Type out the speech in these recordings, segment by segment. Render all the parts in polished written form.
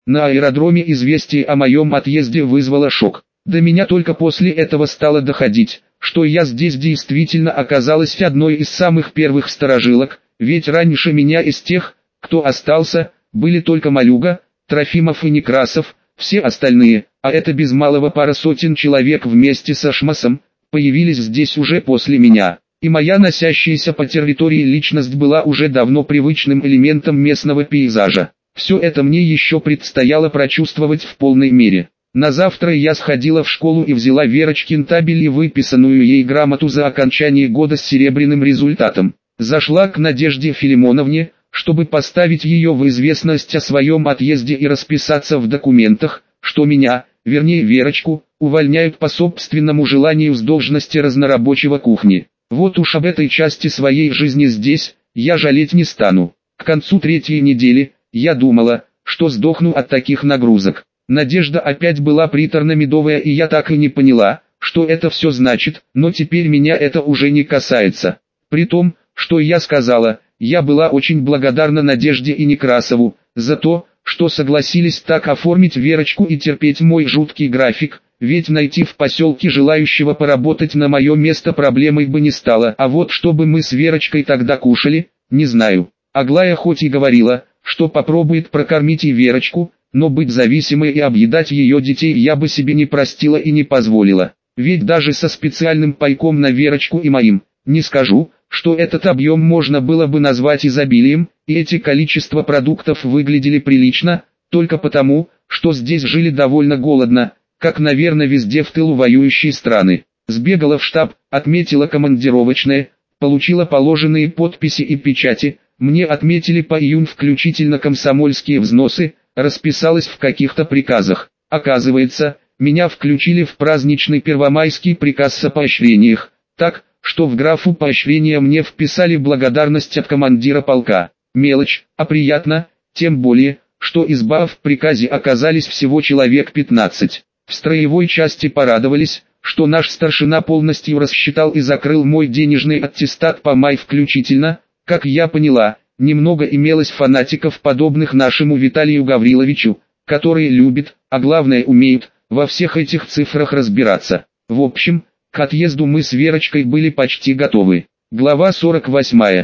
На аэродроме известие о моем отъезде вызвало шок. До меня только после этого стало доходить, что я здесь действительно оказалась одной из самых первых сторожилок, ведь раньше меня из тех, кто остался, были только Малюга, Трофимов и Некрасов, все остальные, а это без малого пара сотен человек вместе со Шмасом, появились здесь уже после меня. И моя носящаяся по территории личность была уже давно привычным элементом местного пейзажа. Все это мне еще предстояло прочувствовать в полной мере. На завтра я сходила в школу и взяла Верочкин табель и выписанную ей грамоту за окончание года с серебряным результатом. Зашла к Надежде Филимоновне, чтобы поставить ее в известность о своем отъезде и расписаться в документах, что меня, вернее Верочку, увольняют по собственному желанию с должности разнорабочего кухни. Вот уж об этой части своей жизни здесь, я жалеть не стану. К концу третьей недели, я думала, что сдохну от таких нагрузок. Надежда опять была приторно-медовая, и я так и не поняла, что это все значит, но теперь меня это уже не касается. При том, что я сказала, я была очень благодарна Надежде и Некрасову за то, что согласились так оформить Верочку и терпеть мой жуткий график, ведь найти в поселке желающего поработать на мое место проблемой бы не стало. А вот чтобы мы с Верочкой тогда кушали, не знаю. Аглая хоть и говорила, что попробует прокормить и Верочку, но быть зависимой и объедать ее детей я бы себе не простила и не позволила. Ведь даже со специальным пайком на Верочку и моим, не скажу, что этот объем можно было бы назвать изобилием, и эти количества продуктов выглядели прилично, только потому, что здесь жили довольно голодно, как, наверное, везде в тылу воюющей страны. Сбегала в штаб, отметила командировочное, получила положенные подписи и печати, мне отметили по июнь включительно комсомольские взносы, расписалась в каких-то приказах. Оказывается, меня включили в праздничный первомайский приказ о поощрениях, так, что в графу поощрения мне вписали благодарность от командира полка. Мелочь, а приятно, тем более, что из БА в приказе оказались всего человек 15. В строевой части порадовались, что наш старшина полностью рассчитал и закрыл мой денежный аттестат по май включительно. Как я поняла, немного имелось фанатиков, подобных нашему Виталию Гавриловичу, которые любят, а главное умеют, во всех этих цифрах разбираться. В общем, к отъезду мы с Верочкой были почти готовы. Глава 48.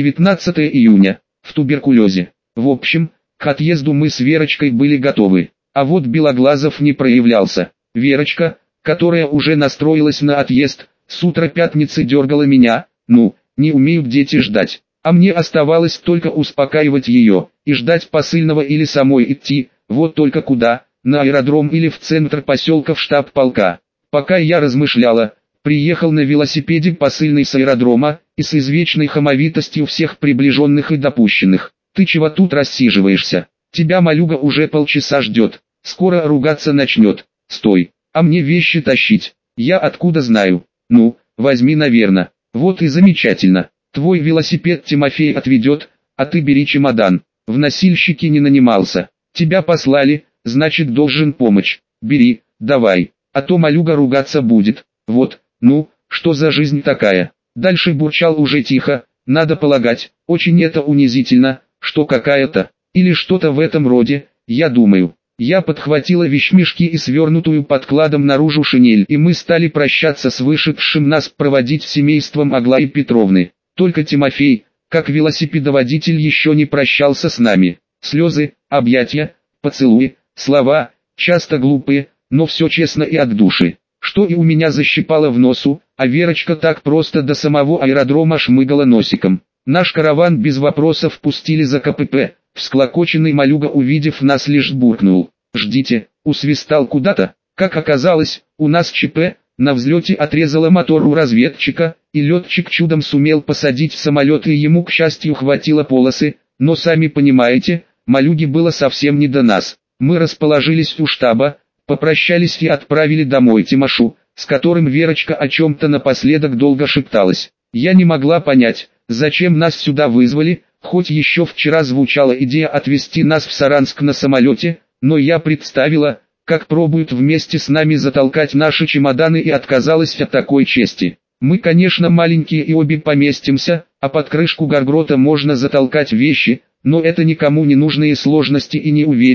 19 июня. В туберкулезе. В общем, к отъезду мы с Верочкой были готовы. А вот Белоглазов не проявлялся. Верочка, которая уже настроилась на отъезд, с утра пятницы дергала меня, не умеют дети ждать. А мне оставалось только успокаивать ее, и ждать посыльного или самой идти, вот только куда, на аэродром или в центр поселка в штаб полка. Пока я размышляла, приехал на велосипеде посыльный с аэродрома, и с извечной хамовитостью всех приближенных и допущенных. «Ты чего тут рассиживаешься? Тебя Малюга уже полчаса ждет, скоро ругаться начнет. Стой, а мне вещи тащить, я откуда знаю? Возьми, наверно. Вот и замечательно. Твой велосипед Тимофей отведет, а ты бери чемодан. В носильщики не нанимался. Тебя послали, значит должен помочь. Бери, давай, а то Малюга ругаться будет. Вот, что за жизнь такая?» Дальше бурчал уже тихо, надо полагать, очень это унизительно, что какая-то, или что-то в этом роде, я думаю. Я подхватила вещмешки и свернутую подкладом наружу шинель, и мы стали прощаться с вышедшим нас проводить семейством Аглаи Петровны. Только Тимофей, как велосипедоводитель, еще не прощался с нами. Слезы, объятия, поцелуи, слова, часто глупые, но все честно и от души. Что и у меня защипало в носу, а Верочка так просто до самого аэродрома шмыгала носиком. Наш караван без вопросов пустили за КПП. Всклокоченный Малюга, увидев нас, лишь буркнул: «Ждите», усвистал куда-то. Как оказалось, у нас ЧП, на взлете отрезало мотор у разведчика, и летчик чудом сумел посадить самолет, и ему, к счастью, хватило полосы, но сами понимаете, Малюге было совсем не до нас. Мы расположились у штаба, попрощались и отправили домой Тимошу, с которым Верочка о чем-то напоследок долго шепталась. Я не могла понять, зачем нас сюда вызвали, хоть еще вчера звучала идея отвезти нас в Саранск на самолете, но я представила, как пробуют вместе с нами затолкать наши чемоданы, и отказалась от такой чести. Мы, конечно, маленькие и обе поместимся, а под крышку горгрота можно затолкать вещи, но это никому не нужные сложности, и не уверена,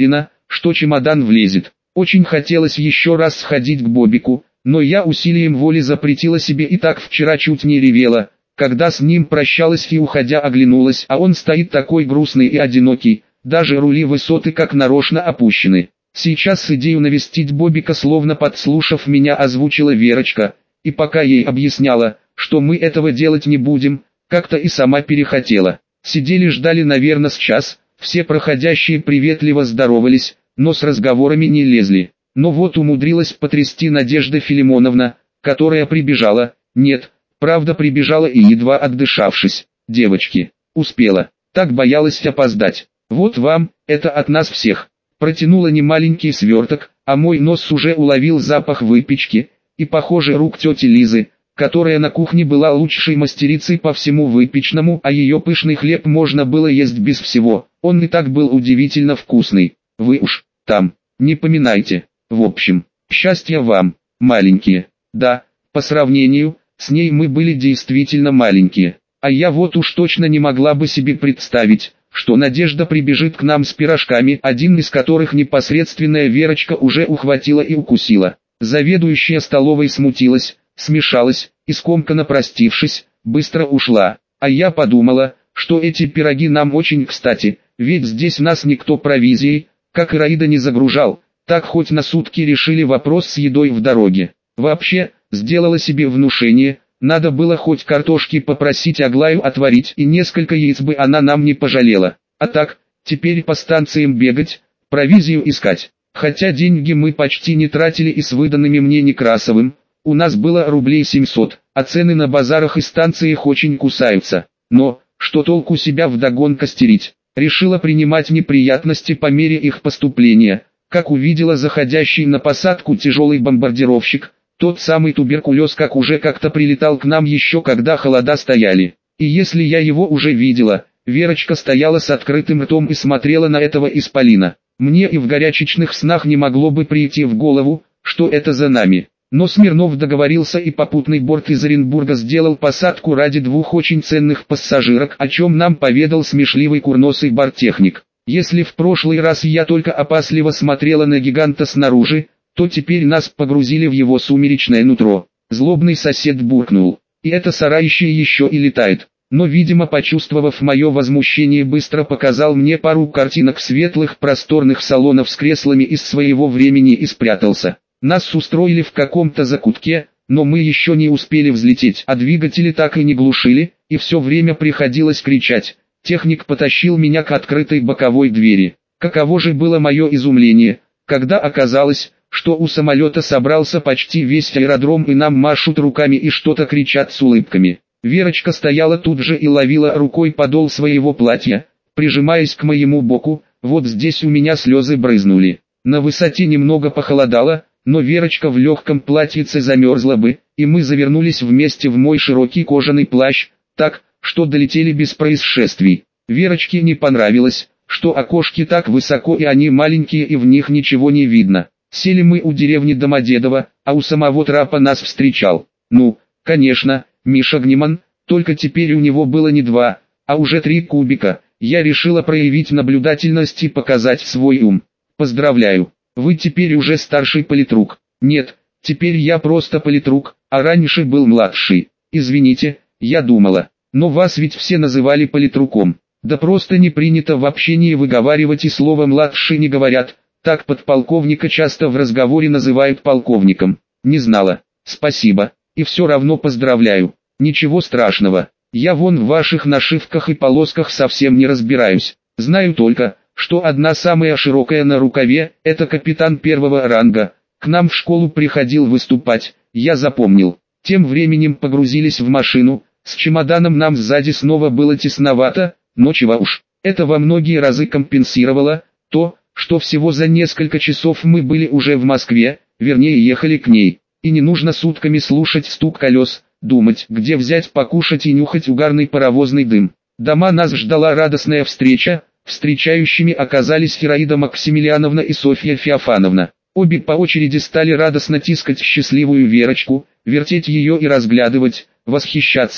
что чемодан влезет. Очень хотелось еще раз сходить к Бобику, но я усилием воли запретила себе, и так вчера чуть не ревела, когда с ним прощалась и уходя оглянулась, а он стоит такой грустный и одинокий, даже рули высоты как нарочно опущены. Сейчас идею навестить Бобика, словно подслушав меня, озвучила Верочка, и пока ей объясняла, что мы этого делать не будем, как-то и сама перехотела. Сидели ждали, наверное, с час, все проходящие приветливо здоровались, но с разговорами не лезли. Но вот умудрилась потрясти Надежда Филимоновна, которая прибежала, нет, правда прибежала и едва отдышавшись. Девочки, успела, так боялась опоздать. Вот вам, это от нас всех. Протянула немаленький сверток, а мой нос уже уловил запах выпечки, и, похоже, рук тети Лизы, которая на кухне была лучшей мастерицей по всему выпечному, а ее пышный хлеб можно было есть без всего, он и так был удивительно вкусный. Вы уж там не поминайте. В общем, счастья вам, маленькие. Да, по сравнению с ней мы были действительно маленькие. А я вот уж точно не могла бы себе представить, что Надежда прибежит к нам с пирожками, один из которых непосредственная Верочка уже ухватила и укусила. Заведующая столовой смутилась, смешалась и, скомканно простившись, быстро ушла. А я подумала, что эти пироги нам очень кстати, ведь здесь нас никто провизией, как Ираида, не загружал. Так хоть на сутки решили вопрос с едой в дороге. Вообще, сделала себе внушение, надо было хоть картошки попросить Аглаю отварить, и несколько яиц бы она нам не пожалела. А так, теперь по станциям бегать, провизию искать. Хотя деньги мы почти не тратили и с выданными мне Некрасовым, у нас было рублей 700, а цены на базарах и станциях очень кусаются. Но, что толку себя вдогон костерить? Решила принимать неприятности по мере их поступления. Как увидела заходящий на посадку тяжелый бомбардировщик, тот самый туберкулез как уже как-то прилетал к нам еще когда холода стояли. И если я его уже видела, Верочка стояла с открытым ртом и смотрела на этого исполина. Мне и в горячечных снах не могло бы прийти в голову, что это за нами. Но Смирнов договорился, и попутный борт из Оренбурга сделал посадку ради двух очень ценных пассажирок, о чем нам поведал смешливый курносый борттехник. Если в прошлый раз я только опасливо смотрела на гиганта снаружи, то теперь нас погрузили в его сумеречное нутро. Злобный сосед буркнул: «И это сараище еще и летает». Но, видимо, почувствовав мое возмущение, быстро показал мне пару картинок светлых просторных салонов с креслами из своего времени и спрятался. Нас устроили в каком-то закутке, но мы еще не успели взлететь, а двигатели так и не глушили, и все время приходилось кричать. Техник потащил меня к открытой боковой двери. Каково же было мое изумление, когда оказалось, что у самолета собрался почти весь аэродром, и нам машут руками и что-то кричат с улыбками. Верочка стояла тут же и ловила рукой подол своего платья, прижимаясь к моему боку. Вот здесь у меня слезы брызнули. На высоте немного похолодало, но Верочка в легком платьице замерзла бы, и мы завернулись вместе в мой широкий кожаный плащ, так, что долетели без происшествий. Верочке не понравилось, что окошки так высоко и они маленькие и в них ничего не видно. Сели мы у деревни Домодедово, а у самого трапа нас встречал. Ну, конечно, Миша Гнеман, только теперь у него было не 2, а уже 3 кубика. Я решила проявить наблюдательность и показать свой ум. Поздравляю, вы теперь уже старший политрук. Нет, теперь я просто политрук, а раньше был младший. Извините, я думала. Но вас ведь все называли политруком. Да просто не принято в общении выговаривать, и слово «младший» не говорят. Так подполковника часто в разговоре называют полковником. Не знала. Спасибо. И все равно поздравляю. Ничего страшного. Я вон в ваших нашивках и полосках совсем не разбираюсь. Знаю только, что одна самая широкая на рукаве – это капитан 1-го ранга. К нам в школу приходил выступать, я запомнил. Тем временем погрузились в машину. С чемоданом нам сзади снова было тесновато, но чего уж. Это во многие разы компенсировало то, что всего за несколько часов мы были уже в Москве, вернее ехали к ней. И не нужно сутками слушать стук колес, думать, где взять покушать и нюхать угарный паровозный дым. Дома нас ждала радостная встреча. Встречающими оказались Ираида Максимилиановна и Софья Феофановна. Обе по очереди стали радостно тискать счастливую Верочку, вертеть ее и разглядывать, восхищаться,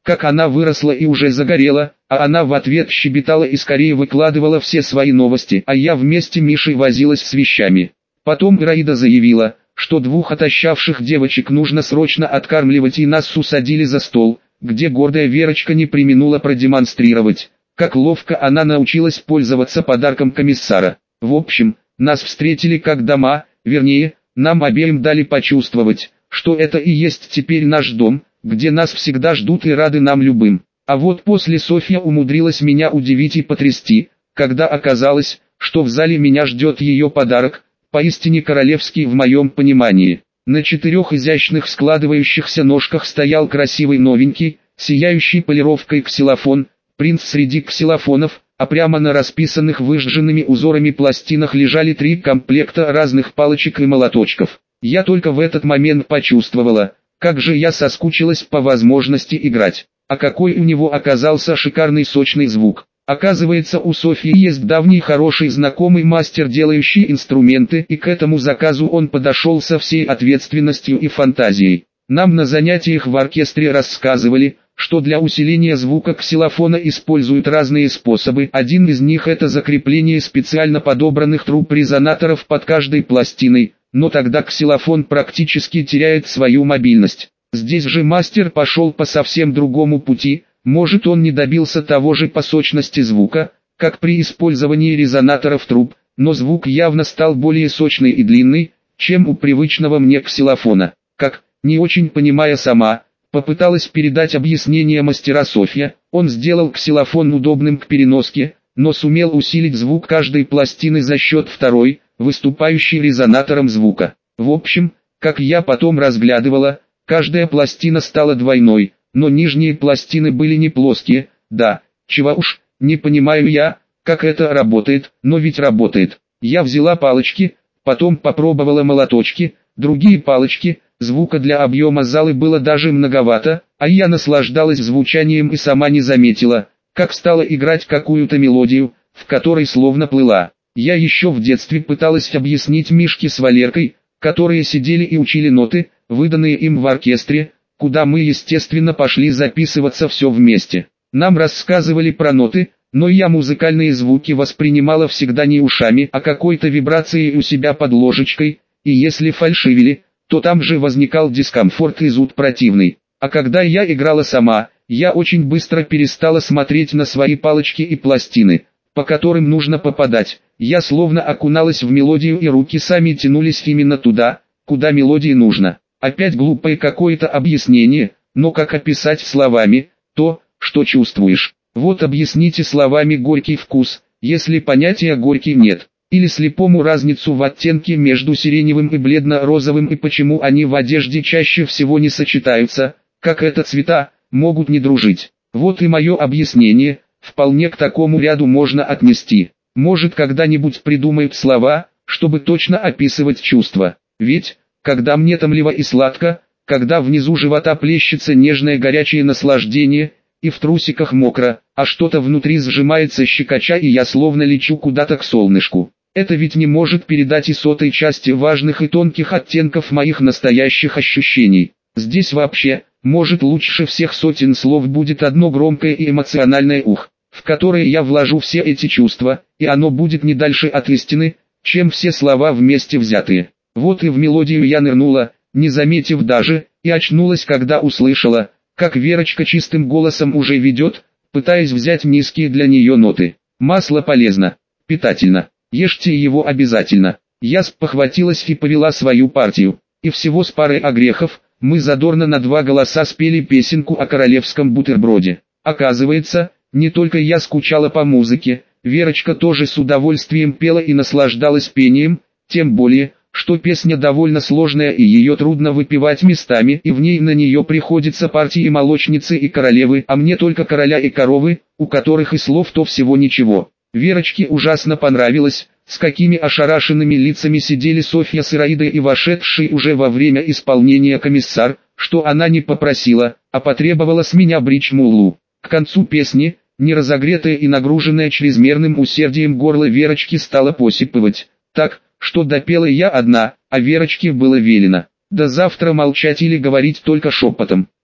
как она выросла и уже загорела, а она в ответ щебетала и скорее выкладывала все свои новости, а я вместе Мишей возилась с вещами. Потом Ираида заявила, что 2 отощавших девочек нужно срочно откармливать, и нас усадили за стол, где гордая Верочка не преминула продемонстрировать, как ловко она научилась пользоваться подарком комиссара. В общем, нас встретили как дома, вернее, нам обеим дали почувствовать, что это и есть теперь наш дом, где нас всегда ждут и рады нам любым. А вот после Софья умудрилась меня удивить и потрясти, когда оказалось, что в зале меня ждет ее подарок, поистине королевский в моем понимании. На 4 изящных складывающихся ножках стоял красивый новенький, сияющий полировкой ксилофон, принц среди ксилофонов, а прямо на расписанных выжженными узорами пластинах лежали 3 комплекта разных палочек и молоточков. Я только в этот момент почувствовала, как же я соскучилась по возможности играть. А какой у него оказался шикарный сочный звук. Оказывается, у Софьи есть давний хороший знакомый мастер, делающий инструменты, и к этому заказу он подошел со всей ответственностью и фантазией. Нам на занятиях в оркестре рассказывали, что для усиления звука ксилофона используют разные способы. Один из них — это закрепление специально подобранных труб резонаторов под каждой пластиной, но тогда ксилофон практически теряет свою мобильность. Здесь же мастер пошел по совсем другому пути. Может, он не добился того же по сочности звука, как при использовании резонаторов труб, но звук явно стал более сочный и длинный, чем у привычного мне ксилофона. Как, не очень понимая сама, попыталась передать объяснение мастера Софья. Он сделал ксилофон удобным к переноске, но сумел усилить звук каждой пластины за счет второй, выступающей резонатором звука. В общем, как я потом разглядывала, каждая пластина стала двойной, но нижние пластины были не плоские. Да, чего уж, не понимаю я, как это работает, но ведь работает. Я взяла палочки, потом попробовала молоточки, другие палочки, звука для объема залы было даже многовато, а я наслаждалась звучанием и сама не заметила, как стала играть какую-то мелодию, в которой словно плыла. Я еще в детстве пыталась объяснить Мишке с Валеркой, которые сидели и учили ноты, выданные им в оркестре, куда мы естественно пошли записываться все вместе. Нам рассказывали про ноты, но я музыкальные звуки воспринимала всегда не ушами, а какой-то вибрацией у себя под ложечкой, и если фальшивили, то там же возникал дискомфорт и зуд противный. А когда я играла сама, я очень быстро перестала смотреть на свои палочки и пластины, по которым нужно попадать. Я словно окуналась в мелодию, и руки сами тянулись именно туда, куда мелодии нужно. Опять глупое какое-то объяснение, но как описать словами то, что чувствуешь? Вот объясните словами горький вкус, если понятия горький нет. Или слепому разницу в оттенке между сиреневым и бледно-розовым, и почему они в одежде чаще всего не сочетаются, как это цвета, могут не дружить. Вот и мое объяснение, вполне к такому ряду можно отнести. Может, когда-нибудь придумают слова, чтобы точно описывать чувства. Ведь, когда мне томливо и сладко, когда внизу живота плещется нежное горячее наслаждение, и в трусиках мокро, а что-то внутри сжимается щекоча, и я словно лечу куда-то к солнышку. Это ведь не может передать и сотой части важных и тонких оттенков моих настоящих ощущений. Здесь вообще, может, лучше всех сотен слов будет одно громкое и эмоциональное «ух», в которое я вложу все эти чувства, и оно будет не дальше от истины, чем все слова вместе взятые. Вот и в мелодию я нырнула, не заметив даже, и очнулась, когда услышала, как Верочка чистым голосом уже ведет, пытаясь взять низкие для нее ноты. Масло полезно, питательно, ешьте его обязательно. Я спохватилась и повела свою партию, и всего с парой огрехов, мы задорно на 2 голоса спели песенку о королевском бутерброде. Оказывается, не только я скучала по музыке, Верочка тоже с удовольствием пела и наслаждалась пением, тем более, что песня довольно сложная и ее трудно выпевать местами, и в ней на нее приходится партии молочницы и королевы, а мне только короля и коровы, у которых и слов-то всего ничего. Верочке ужасно понравилось, с какими ошарашенными лицами сидели Софья с Ираидой и вошедший уже во время исполнения комиссар, что она не попросила, а потребовала с меня брич-муллу. К концу песни, неразогретая и нагруженная чрезмерным усердием, горло Верочки стало посипывать, так, что допела я одна, а Верочке было велено: до завтра молчать или говорить только шепотом.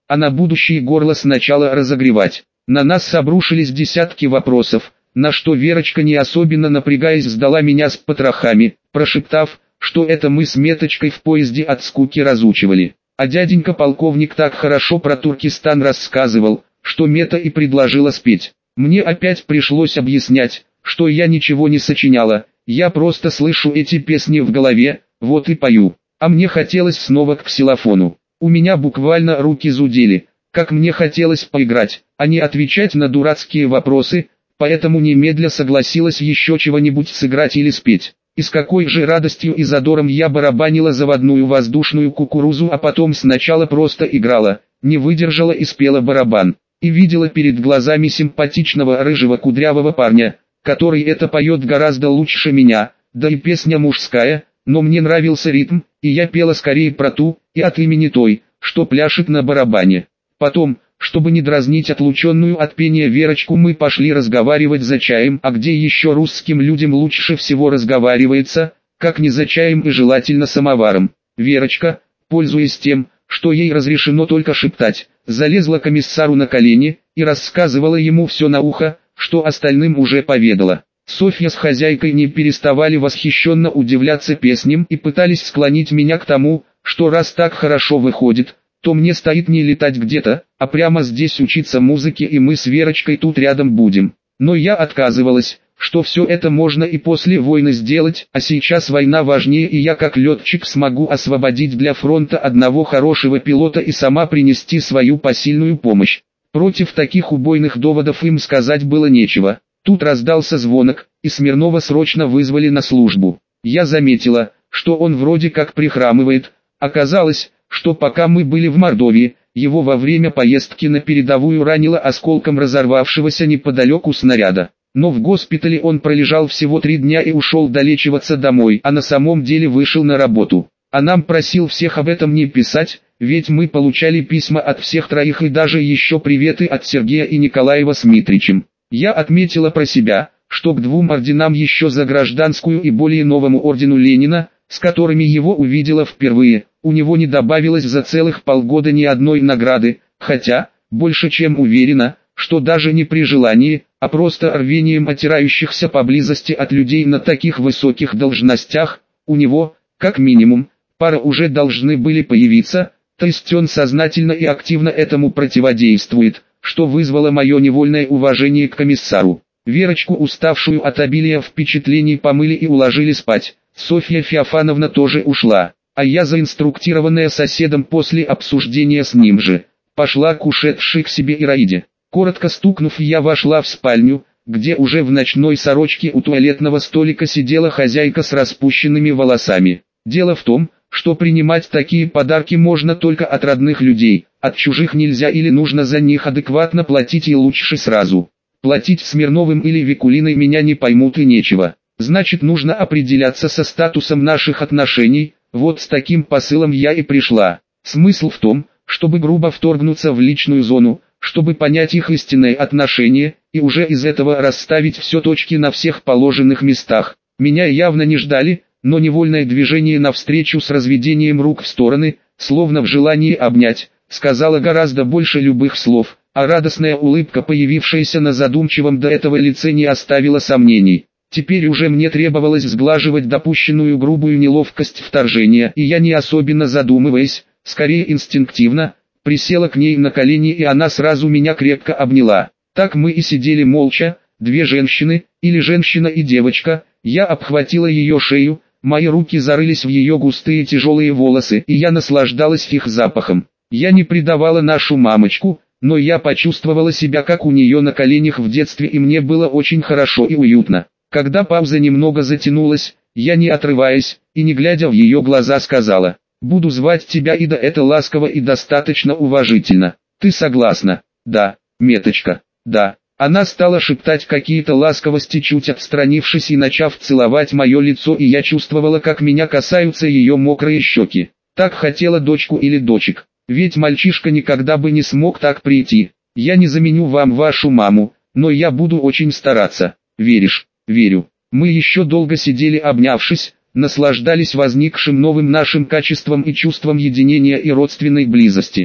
а на будущее горло сначала разогревать. На нас обрушились десятки вопросов, на что Верочка, не особенно напрягаясь, сдала меня с потрохами, прошептав, что это мы с Меточкой в поезде от скуки разучивали. А дяденька-полковник так хорошо про Туркестан рассказывал, что Мета и предложила спеть. Мне опять пришлось объяснять, что я ничего не сочиняла, я просто слышу эти песни в голове, вот и пою. А мне хотелось снова к ксилофону. У меня буквально руки зудели, как мне хотелось поиграть, а не отвечать на дурацкие вопросы, поэтому немедля согласилась еще чего-нибудь сыграть или спеть. И с какой же радостью и задором я барабанила заводную воздушную кукурузу, а потом сначала просто играла, не выдержала и спела барабан. И видела перед глазами симпатичного рыжего кудрявого парня, который это поет гораздо лучше меня, да и песня мужская, но мне нравился ритм, и я пела скорее про ту, и от имени той, что пляшет на барабане. Потом, чтобы не дразнить отлученную от пения Верочку, мы пошли разговаривать за чаем, а где еще русским людям лучше всего разговаривается, как не за чаем и желательно самоваром. Верочка, пользуясь тем, что ей разрешено только шептать, залезла комиссару на колени и рассказывала ему все на ухо, что остальным уже поведала. Софья с хозяйкой не переставали восхищенно удивляться песням и пытались склонить меня к тому, что раз так хорошо выходит, то мне стоит не летать где-то, а прямо здесь учиться музыке, и мы с Верочкой тут рядом будем. Но я отказывалась, что все это можно и после войны сделать, а сейчас война важнее, и я как летчик смогу освободить для фронта одного хорошего пилота и сама принести свою посильную помощь. Против таких убойных доводов им сказать было нечего. Тут раздался звонок, и Смирнова срочно вызвали на службу. Я заметила, что он вроде как прихрамывает. Оказалось, что пока мы были в Мордовии, его во время поездки на передовую ранило осколком разорвавшегося неподалеку снаряда. Но в госпитале он пролежал всего 3 дня и ушел долечиваться домой, а на самом деле вышел на работу. А нам просил всех об этом не писать, ведь мы получали письма от всех троих и даже еще приветы от Сергея и Николаева с Митричем. Я отметила про себя, что к 2 орденам еще за гражданскую и более новому ордену Ленина, с которыми его увидела впервые, у него не добавилось за целых полгода ни одной награды, хотя, больше чем уверена, что даже не при желании, а просто рвением отирающихся поблизости от людей на таких высоких должностях, у него, как минимум, пара уже должны были появиться, то есть он сознательно и активно этому противодействует, что вызвало мое невольное уважение к комиссару. Верочку, уставшую от обилия впечатлений, помыли и уложили спать. Софья Феофановна тоже ушла, а я, заинструктированная соседом после обсуждения с ним же, пошла к ушедшей к себе Ираиде. Коротко стукнув, я вошла в спальню, где уже в ночной сорочке у туалетного столика сидела хозяйка с распущенными волосами. Дело в том, что принимать такие подарки можно только от родных людей, от чужих нельзя или нужно за них адекватно платить, и лучше сразу. Платить Смирновым или Викулиной меня не поймут и нечего. Значит, нужно определяться со статусом наших отношений, вот с таким посылом я и пришла. Смысл в том, чтобы грубо вторгнуться в личную зону, чтобы понять их истинное отношение, и уже из этого расставить все точки на всех положенных местах. Меня явно не ждали, но невольное движение навстречу с разведением рук в стороны, словно в желании обнять, сказала гораздо больше любых слов, а радостная улыбка, появившаяся на задумчивом до этого лице, не оставила сомнений. Теперь уже мне требовалось сглаживать допущенную грубую неловкость вторжения, и я, не особенно задумываясь, скорее инстинктивно, присела к ней на колени, и она сразу меня крепко обняла. Так мы и сидели молча, 2 женщины, или женщина и девочка. Я обхватила ее шею, мои руки зарылись в ее густые тяжелые волосы, и я наслаждалась их запахом. Я не предавала нашу мамочку, но я почувствовала себя как у нее на коленях в детстве, и мне было очень хорошо и уютно. Когда пауза немного затянулась, я, не отрываясь и не глядя в ее глаза, сказала: «Буду звать тебя Ида, это ласково и достаточно уважительно. Ты согласна?» «Да, Меточка, да». Она стала шептать какие-то ласковости, чуть отстранившись и начав целовать мое лицо, и я чувствовала, как меня касаются ее мокрые щеки. Так хотела дочку или дочек, ведь мальчишка никогда бы не смог так прийти. Я не заменю вам вашу маму, но я буду очень стараться. Веришь? Верю. Мы еще долго сидели обнявшись, наслаждались возникшим новым нашим качеством и чувством единения и родственной близости.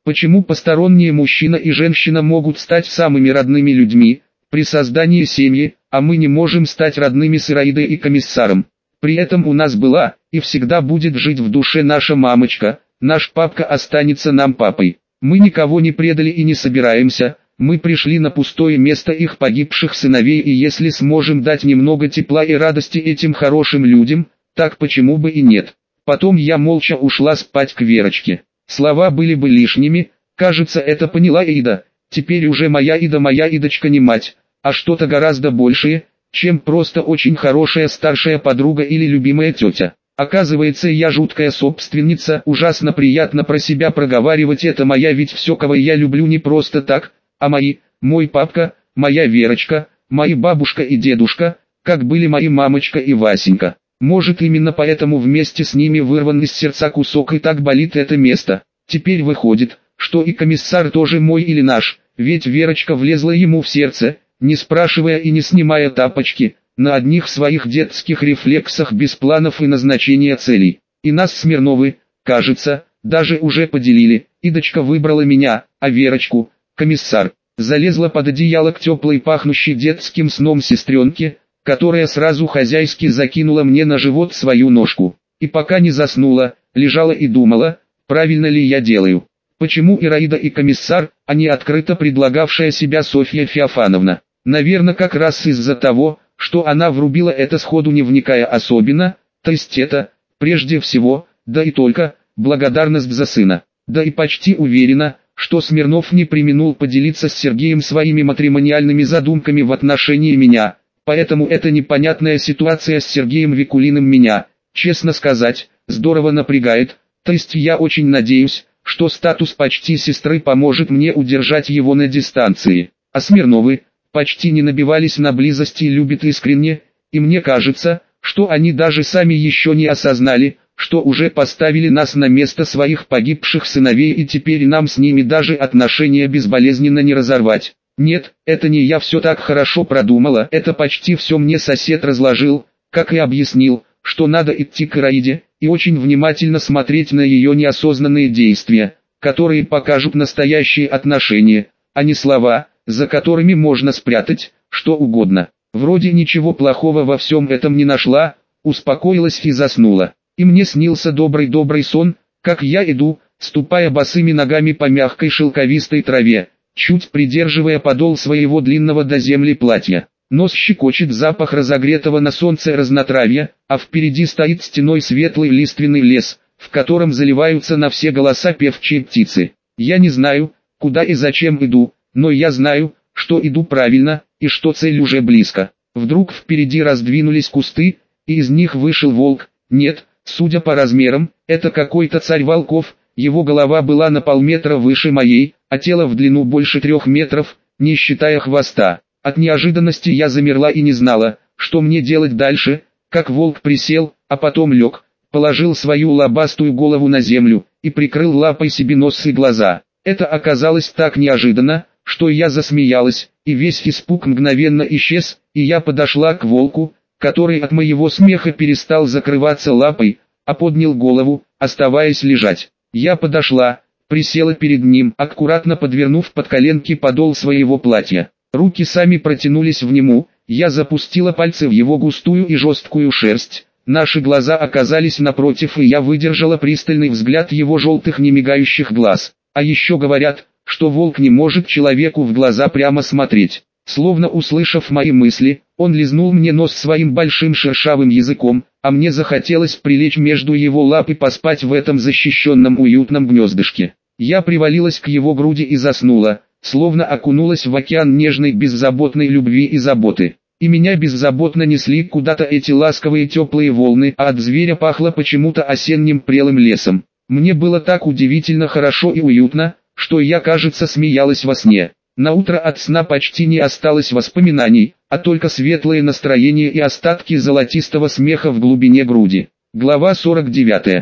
Почему посторонние мужчина и женщина могут стать самыми родными людьми при создании семьи, а мы не можем стать родными с Ираидой и комиссаром? При этом у нас была и всегда будет жить в душе наша мамочка, наш папка останется нам папой. Мы никого не предали и не собираемся, мы пришли на пустое место их погибших сыновей, и если сможем дать немного тепла и радости этим хорошим людям, так почему бы и нет. Потом я молча ушла спать к Верочке. Слова были бы лишними, кажется, это поняла Ида. Теперь уже моя Идочка не мать, а что-то гораздо большее, чем просто очень хорошая старшая подруга или любимая тетя. Оказывается, я жуткая собственница, ужасно приятно про себя проговаривать это моя, ведь все, кого я люблю, не просто так, а мой папка, моя Верочка, мои бабушка и дедушка, как были мои мамочка и Васенька. Может, именно поэтому вместе с ними вырван из сердца кусок и так болит это место. Теперь выходит, что и комиссар тоже мой или наш, ведь Верочка влезла ему в сердце, не спрашивая и не снимая тапочки, на одних своих детских рефлексах без планов и назначения целей. И нас Смирновы, кажется, даже уже поделили. Идочка выбрала меня, а Верочку — комиссар. Залезла под одеяло к теплой пахнущей детским сном сестренке, которая сразу хозяйски закинула мне на живот свою ножку. И пока не заснула, лежала и думала, правильно ли я делаю. Почему Ираида и комиссар, а не открыто предлагавшая себя Софья Феофановна? Наверное, как раз из-за того, что она врубила это сходу, не вникая особенно, то есть это, прежде всего, да и только, благодарность за сына. Да и почти уверена, что Смирнов не преминул поделиться с Сергеем своими матримониальными задумками в отношении меня, поэтому эта непонятная ситуация с Сергеем Викулиным меня, честно сказать, здорово напрягает, то есть я очень надеюсь, что статус почти сестры поможет мне удержать его на дистанции. А Смирновы почти не набивались на близости и любят искренне, и мне кажется, что они даже сами еще не осознали, что уже поставили нас на место своих погибших сыновей, и теперь нам с ними даже отношения безболезненно не разорвать. Нет, это не я все так хорошо продумала, это почти все мне сосед разложил, как и объяснил, что надо идти к Ираиде и очень внимательно смотреть на ее неосознанные действия, которые покажут настоящие отношения, а не слова, за которыми можно спрятать что угодно. Вроде ничего плохого во всем этом не нашла, успокоилась и заснула. И мне снился добрый сон, как я иду, ступая босыми ногами по мягкой шелковистой траве, чуть придерживая подол своего длинного до земли платья. Нос щекочет запах разогретого на солнце разнотравья, а впереди стоит стеной светлый лиственный лес, в котором заливаются на все голоса певчие птицы. Я не знаю, куда и зачем иду, но я знаю, что иду правильно, и что цель уже близко. Вдруг впереди раздвинулись кусты, и из них вышел волк. Нет, судя по размерам, это какой-то царь волков, его голова была на полметра выше моей, а тело в длину больше 3 метров, не считая хвоста. От неожиданности я замерла и не знала, что мне делать дальше, как волк присел, а потом лег, положил свою лобастую голову на землю и прикрыл лапой себе нос и глаза. Это оказалось так неожиданно, что я засмеялась, и весь испуг мгновенно исчез, и я подошла к волку, который от моего смеха перестал закрываться лапой, а поднял голову, оставаясь лежать. Я подошла, присела перед ним, аккуратно подвернув под коленки подол своего платья. Руки сами протянулись в нему, я запустила пальцы в его густую и жесткую шерсть. Наши глаза оказались напротив, и я выдержала пристальный взгляд его желтых немигающих глаз. А еще говорят, что волк не может человеку в глаза прямо смотреть. Словно услышав мои мысли, он лизнул мне нос своим большим шершавым языком, а мне захотелось прилечь между его лап и поспать в этом защищенном уютном гнездышке. Я привалилась к его груди и заснула, словно окунулась в океан нежной беззаботной любви и заботы. И меня беззаботно несли куда-то эти ласковые теплые волны, а от зверя пахло почему-то осенним прелым лесом. Мне было так удивительно хорошо и уютно, что я, кажется, смеялась во сне. Наутро от сна почти не осталось воспоминаний, а только светлое настроение и остатки золотистого смеха в глубине груди. Глава 49.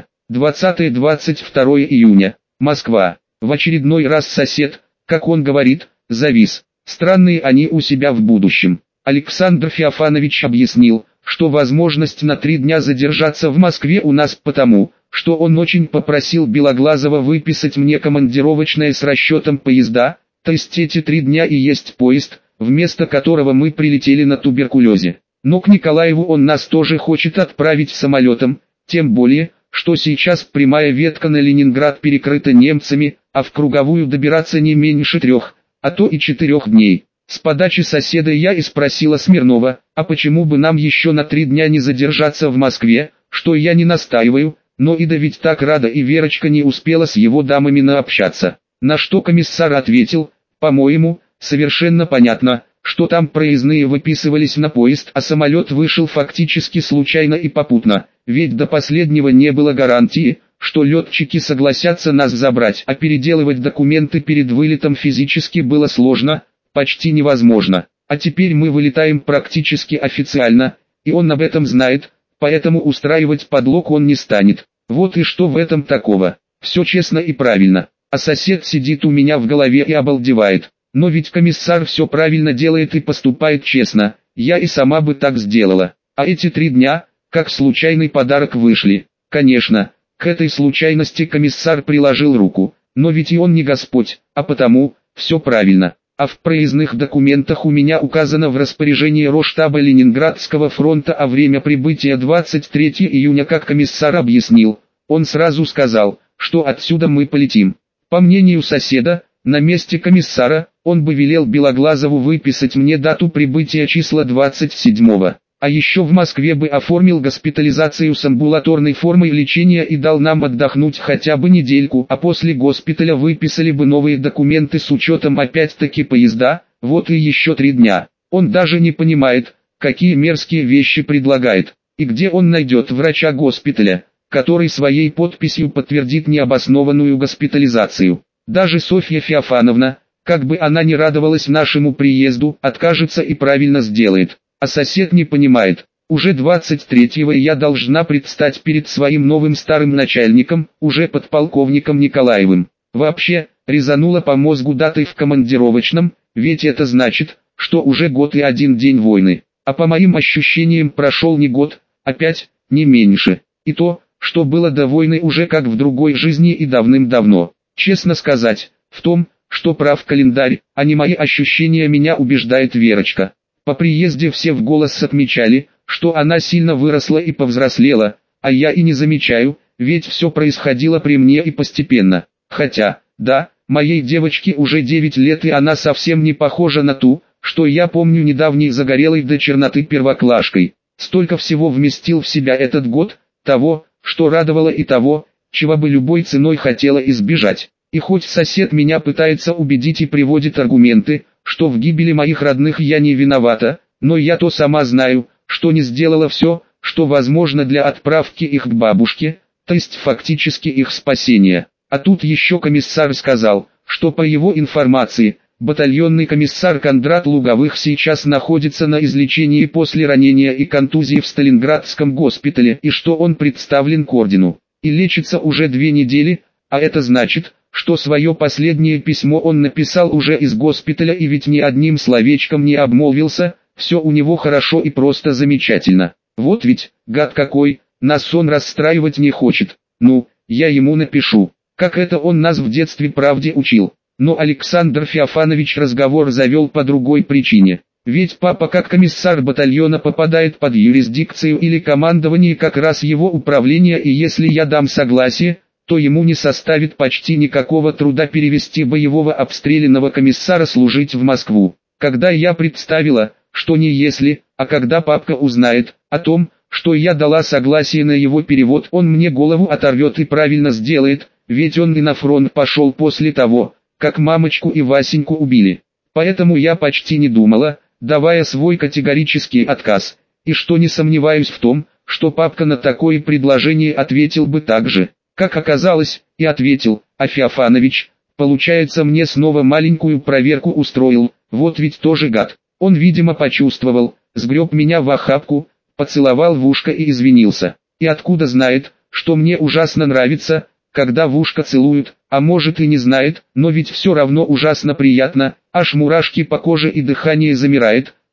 20-22 июня. Москва. В очередной раз сосед, как он говорит, завис. Странные они у себя в будущем. Александр Феофанович объяснил, что возможность на 3 дня задержаться в Москве у нас потому, что он очень попросил Белоглазова выписать мне командировочное с расчетом поезда, то есть эти 3 дня и есть поезд, вместо которого мы прилетели на туберкулезе. Но к Николаеву он нас тоже хочет отправить самолетом, тем более, что сейчас прямая ветка на Ленинград перекрыта немцами, а в Круговую добираться не меньше 3, а то и 4 дней. С подачи соседа я и спросила Смирнова, а почему бы нам еще на 3 дня не задержаться в Москве, что я не настаиваю, но Ида ведь так рада, и Верочка не успела с его дамами наобщаться. На что комиссар ответил: по-моему, совершенно понятно, что там проездные выписывались на поезд, а самолет вышел фактически случайно и попутно, ведь до последнего не было гарантии, что летчики согласятся нас забрать, а переделывать документы перед вылетом физически было сложно, почти невозможно. А теперь мы вылетаем практически официально, и он об этом знает, поэтому устраивать подлог он не станет. Вот и что в этом такого. Все честно и правильно. А сосед сидит у меня в голове и обалдевает. Но ведь комиссар все правильно делает и поступает честно, я и сама бы так сделала. А эти 3 дня, как случайный подарок вышли. Конечно, к этой случайности комиссар приложил руку, но ведь и он не Господь, а потому, все правильно. А в проездных документах у меня указано в распоряжении Росштаба Ленинградского фронта, а время прибытия 23 июня, как комиссар объяснил. Он сразу сказал, что отсюда мы полетим. По мнению соседа, на месте комиссара, он бы велел Белоглазову выписать мне дату прибытия числа 27-го. А еще в Москве бы оформил госпитализацию с амбулаторной формой лечения и дал нам отдохнуть хотя бы недельку, а после госпиталя выписали бы новые документы с учетом опять-таки поезда, вот и еще 3 дня. Он даже не понимает, какие мерзкие вещи предлагает, и где он найдет врача госпиталя, который своей подписью подтвердит необоснованную госпитализацию. Даже Софья Феофановна, как бы она ни радовалась нашему приезду, откажется и правильно сделает. А сосед не понимает. Уже 23-го я должна предстать перед своим новым старым начальником, уже подполковником Николаевым. Вообще, резанула по мозгу датой в командировочном, ведь это значит, что уже год и 1 день войны. А по моим ощущениям прошел не год, а 5, не меньше. И то, что было до войны, уже как в другой жизни и давным-давно. Честно сказать, в том, что прав календарь, а не мои ощущения, меня убеждает Верочка. По приезде все в голос отмечали, что она сильно выросла и повзрослела, а я и не замечаю, ведь все происходило при мне и постепенно. Хотя, да, моей девочке уже 9 лет, и она совсем не похожа на ту, что я помню недавней загорелой до черноты первоклашкой. Столько всего вместил в себя этот год, того, что радовало, и того, чего бы любой ценой хотела избежать. И хоть сосед меня пытается убедить и приводит аргументы, что в гибели моих родных я не виновата, но я-то сама знаю, что не сделала все, что возможно для отправки их к бабушке, то есть фактически их спасения. А тут еще комиссар сказал, что по его информации, батальонный комиссар Кондрат Луговых сейчас находится на излечении после ранения и контузии в Сталинградском госпитале, и что он представлен к ордену, и лечится уже 2 недели, а это значит, что свое последнее письмо он написал уже из госпиталя, и ведь ни одним словечком не обмолвился, все у него хорошо и просто замечательно. Вот ведь, гад какой, нас он расстраивать не хочет. Ну, я ему напишу, как это он нас в детстве правде учил. Но Александр Феофанович разговор завел по другой причине. Ведь папа как комиссар батальона попадает под юрисдикцию или командование как раз его управления, и если я дам согласие, то ему не составит почти никакого труда перевести боевого обстрелянного комиссара служить в Москву. Когда я представила, что не если, а когда папка узнает о том, что я дала согласие на его перевод, он мне голову оторвет и правильно сделает, ведь он и на фронт пошел после того, как мамочку и Васеньку убили. Поэтому я почти не думала, давая свой категорический отказ, и что не сомневаюсь в том, что папка на такое предложение ответил бы так же. Как оказалось, и ответил, а Феофанович, получается, мне снова маленькую проверку устроил, вот ведь тоже гад. Он, видимо, почувствовал, сгреб меня в охапку, поцеловал в ушко и извинился. И откуда знает, что мне ужасно нравится, когда в ушко целуют, а может и не знает, но ведь все равно ужасно приятно, аж мурашки по коже и дыхание замирает,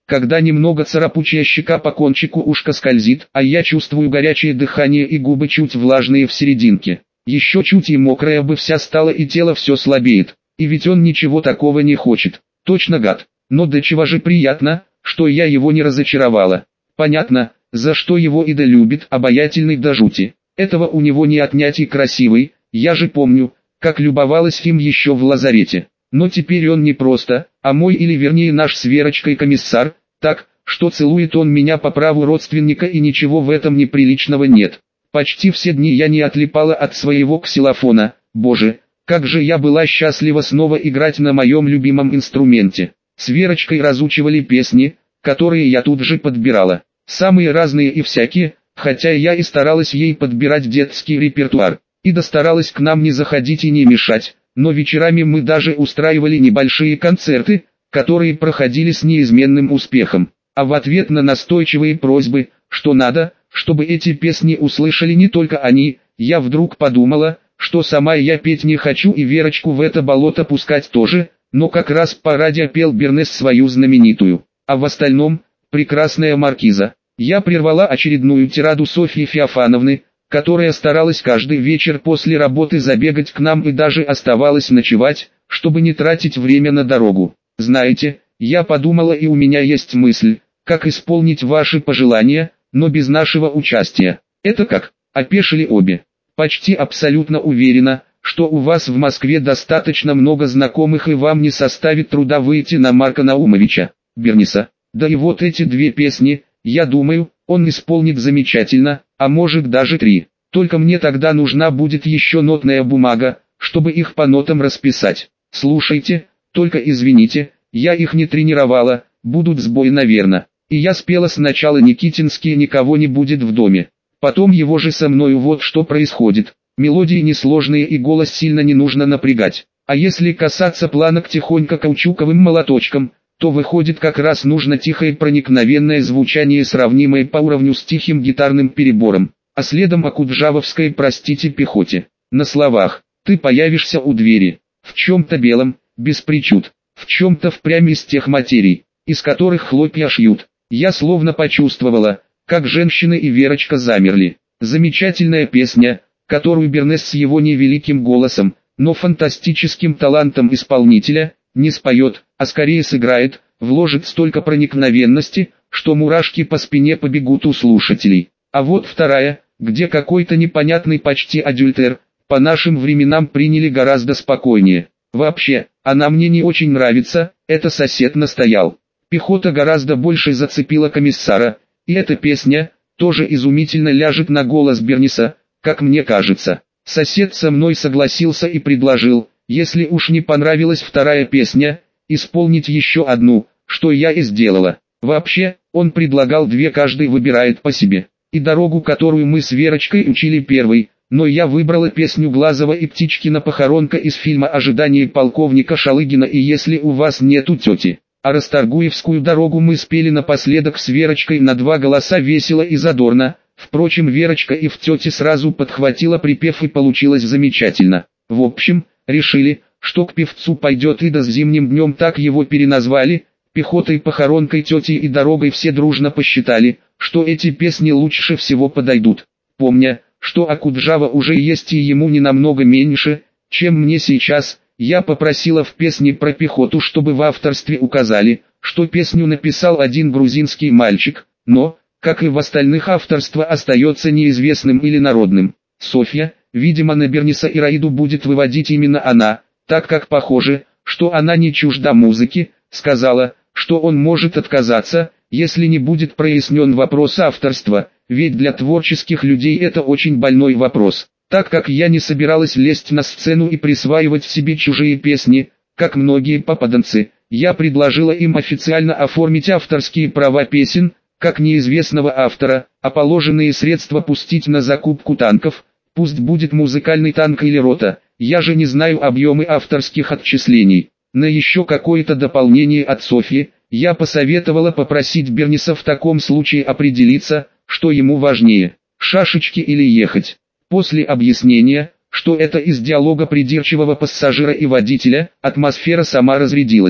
когда немного царапучая щека по кончику ушка скользит, а я чувствую горячее дыхание и губы чуть влажные в серединке. Еще чуть и мокрая бы вся стала и тело все слабеет. И ведь он ничего такого не хочет. Точно гад. Но до чего же приятно, что я его не разочаровала. Понятно, за что его Ида любит, обаятельный до жути. Этого у него не отнять и красивый, я же помню, как любовалась им еще в лазарете. Но теперь он не просто, а мой или вернее наш с Верочкой комиссар, так, что целует он меня по праву родственника и ничего в этом неприличного нет. Почти все дни я не отлипала от своего ксилофона, боже, как же я была счастлива снова играть на моем любимом инструменте. С Верочкой разучивали песни, которые я тут же подбирала. Самые разные и всякие, хотя я и старалась ей подбирать детский репертуар. Ида старалась к нам не заходить и не мешать, но вечерами мы даже устраивали небольшие концерты, которые проходили с неизменным успехом. А в ответ на настойчивые просьбы, что надо, чтобы эти песни услышали не только они, я вдруг подумала, что сама я петь не хочу и Верочку в это болото пускать тоже, но как раз по радио пел Бернес свою знаменитую. А в остальном, прекрасная маркиза. Я прервала очередную тираду Софьи Феофановны, которая старалась каждый вечер после работы забегать к нам и даже оставалась ночевать, чтобы не тратить время на дорогу. Знаете, я подумала и у меня есть мысль, как исполнить ваши пожелания, но без нашего участия. Это как? Опешили обе. Почти абсолютно уверена, что у вас в Москве достаточно много знакомых и вам не составит труда выйти на Марка Наумовича, Бернеса. Да и вот эти две песни, я думаю, он исполнит замечательно, а может даже три. Только мне тогда нужна будет еще нотная бумага, чтобы их по нотам расписать. Слушайте, только извините, я их не тренировала, будут сбои наверное. И я спела сначала Никитинские «Никого не будет в доме». Потом его же со мною вот что происходит. Мелодии несложные и голос сильно не нужно напрягать. А если касаться планок тихонько каучуковым молоточком, то выходит как раз нужно тихое проникновенное звучание, сравнимое по уровню с тихим гитарным перебором. А следом акуджавовской «Простите пехоте». На словах «Ты появишься у двери, в чем-то белом, без причуд, в чем-то впрямь из тех материй, из которых хлопья шьют». Я словно почувствовала, как женщины и Верочка замерли. Замечательная песня, которую Бернес с его невеликим голосом, но фантастическим талантом исполнителя, не споет, а скорее сыграет, вложит столько проникновенности, что мурашки по спине побегут у слушателей. А вот вторая, где какой-то непонятный почти адюльтер, по нашим временам приняли гораздо спокойнее. Вообще, она мне не очень нравится, это сосед настоял. Пехота гораздо больше зацепила комиссара, и эта песня тоже изумительно ляжет на голос Бернеса, как мне кажется. Сосед со мной согласился и предложил, если уж не понравилась вторая песня, исполнить еще одну, что я и сделала. Вообще, он предлагал две, каждый выбирает по себе. И дорогу, которую мы с Верочкой учили первой, но я выбрала песню Глазова и Птичкина «Похоронка» из фильма «Ожидание полковника Шалыгина» и «Если у вас нету тети». А Расторгуевскую дорогу мы спели напоследок с Верочкой на два голоса весело и задорно. Впрочем, Верочка и в тете сразу подхватила припев и получилось замечательно. В общем, решили, что к певцу пойдет Ида с «Зимним днем», так его переназвали. Пехотой, похоронкой, тетей и дорогой все дружно посчитали, что эти песни лучше всего подойдут. Помня, что Акуджава уже есть и ему не намного меньше, чем мне сейчас, я попросила в песне про пехоту, чтобы в авторстве указали, что песню написал один грузинский мальчик, но, как и в остальных, авторство остается неизвестным или народным. Софья, видимо, на Бернеса и Раиду будет выводить именно она, так как похоже, что она не чужда музыки, сказала, что он может отказаться, если не будет прояснен вопрос авторства, ведь для творческих людей это очень больной вопрос. Так как я не собиралась лезть на сцену и присваивать себе чужие песни, как многие попаданцы, я предложила им официально оформить авторские права песен, как неизвестного автора, а положенные средства пустить на закупку танков, пусть будет музыкальный танк или рота, я же не знаю объемы авторских отчислений. На еще какое-то дополнение от Софьи, я посоветовала попросить Бернеса в таком случае определиться, что ему важнее, шашечки или ехать. После объяснения, что это из диалога придирчивого пассажира и водителя, атмосфера сама разрядилась.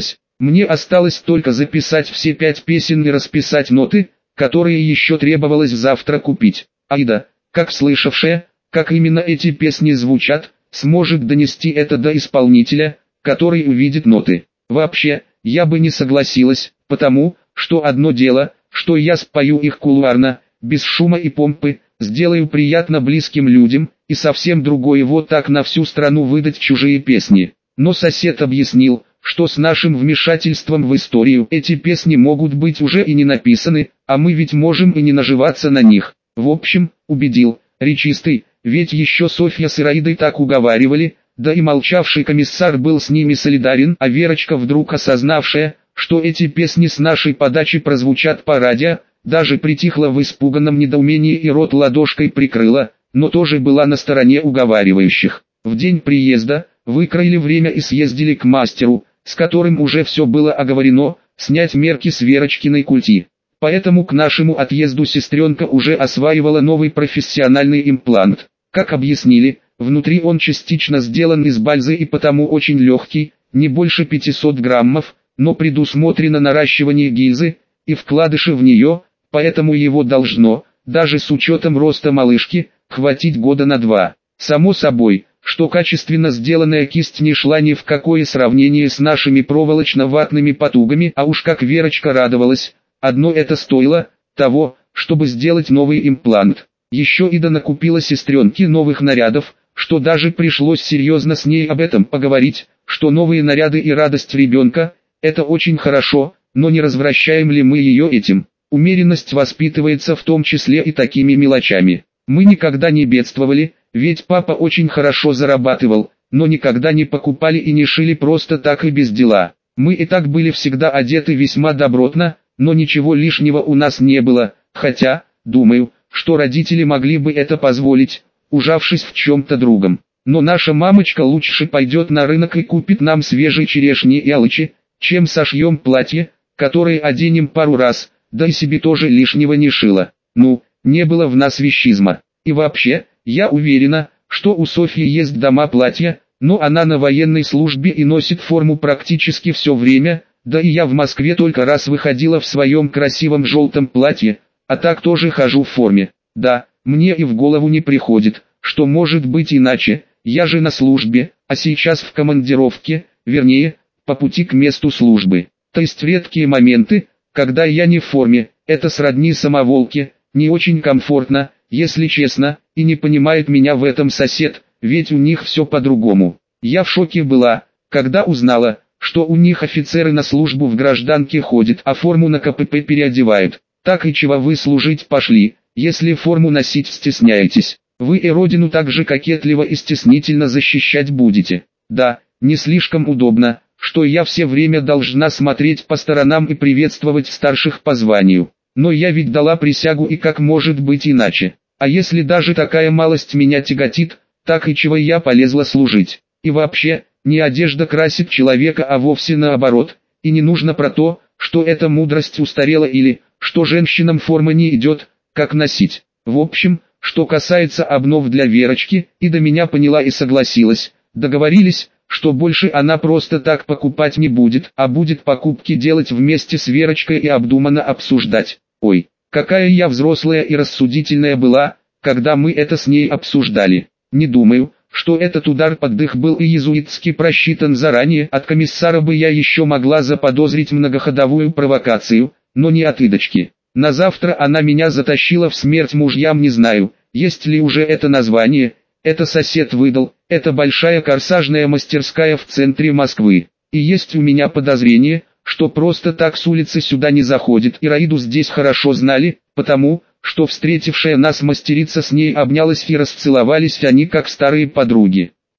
Мне осталось только записать все 5 песен и расписать ноты, которые еще требовалось завтра купить. Аида, как слышавшая, как именно эти песни звучат, сможет донести это до исполнителя, который увидит ноты. Вообще, я бы не согласилась, потому, что одно дело, что я спою их кулуарно, без шума и помпы, сделаю приятно близким людям, и совсем другое вот так на всю страну выдать чужие песни. Но сосед объяснил, что с нашим вмешательством в историю эти песни могут быть уже и не написаны, а мы ведь можем и не наживаться на них. В общем, убедил, речистый, ведь еще Софья с Ираидой так уговаривали, да и молчавший комиссар был с ними солидарен, а Верочка, вдруг осознавшая, что эти песни с нашей подачи прозвучат по радио, даже притихла в испуганном недоумении и рот ладошкой прикрыла, но тоже была на стороне уговаривающих. В день приезда выкроили время и съездили к мастеру, с которым уже все было оговорено, снять мерки с Верочкиной культи. Поэтому к нашему отъезду сестренка уже осваивала новый профессиональный имплант. Как объяснили, внутри он частично сделан из бальзы и потому очень легкий, не больше 500 граммов, но предусмотрено наращивание гильзы и вкладыши в нее, поэтому его должно, даже с учетом роста малышки, хватить года на 2. Само собой, что качественно сделанная кисть не шла ни в какое сравнение с нашими проволочно-ватными потугами, а уж как Верочка радовалась, одно это стоило того, чтобы сделать новый имплант. Еще Ида накупила сестренке новых нарядов, что даже пришлось серьезно с ней об этом поговорить, что новые наряды и радость ребенка – это очень хорошо, но не развращаем ли мы ее этим? Умеренность воспитывается в том числе и такими мелочами. Мы никогда не бедствовали, ведь папа очень хорошо зарабатывал, но никогда не покупали и не шили просто так и без дела. Мы и так были всегда одеты весьма добротно, но ничего лишнего у нас не было, хотя, думаю, что родители могли бы это позволить, ужавшись в чем-то другом. Но наша мамочка лучше пойдет на рынок и купит нам свежие черешни и алычи, чем сошьем платье, которое оденем пару раз, да и себе тоже лишнего не шила. Ну, не было в нас вещизма. И вообще, я уверена, что у Софьи есть дома платья, но она на военной службе и носит форму практически все время, да и я в Москве только раз выходила в своем красивом желтом платье, а так тоже хожу в форме. Да, мне и в голову не приходит, что может быть иначе, я же на службе, а сейчас в командировке, вернее, по пути к месту службы. То есть редкие моменты, когда я не в форме, это сродни самоволке, не очень комфортно, если честно, и не понимает меня в этом сосед, ведь у них все по-другому. Я в шоке была, когда узнала, что у них офицеры на службу в гражданке ходят, а форму на КПП переодевают. Так и чего вы служить пошли, если форму носить стесняетесь? Вы и родину так же кокетливо и стеснительно защищать будете. Да, не слишком удобно, что я все время должна смотреть по сторонам и приветствовать старших по званию. Но я ведь дала присягу, и как может быть иначе? А если даже такая малость меня тяготит, так и чего я полезла служить? И вообще, не одежда красит человека, а вовсе наоборот, и не нужно про то, что эта мудрость устарела или, что женщинам форма не идет, как носить. В общем, что касается обнов для Верочки, и до меня поняла и согласилась, договорились, что больше она просто так покупать не будет, а будет покупки делать вместе с Верочкой и обдуманно обсуждать. Ой, какая я взрослая и рассудительная была, когда мы это с ней обсуждали. Не думаю, что этот удар под дых был и иезуитски просчитан заранее. От комиссара бы я еще могла заподозрить многоходовую провокацию, но не от Идочки. На завтра она меня затащила в смерть мужьям, не знаю, есть ли уже это название. Это сосед выдал, это большая корсажная мастерская в центре Москвы. И есть у меня подозрение, что просто так с улицы сюда не заходит. Ираиду здесь хорошо знали, потому, что встретившая нас мастерица с ней обнялась и расцеловались они как старые подруги.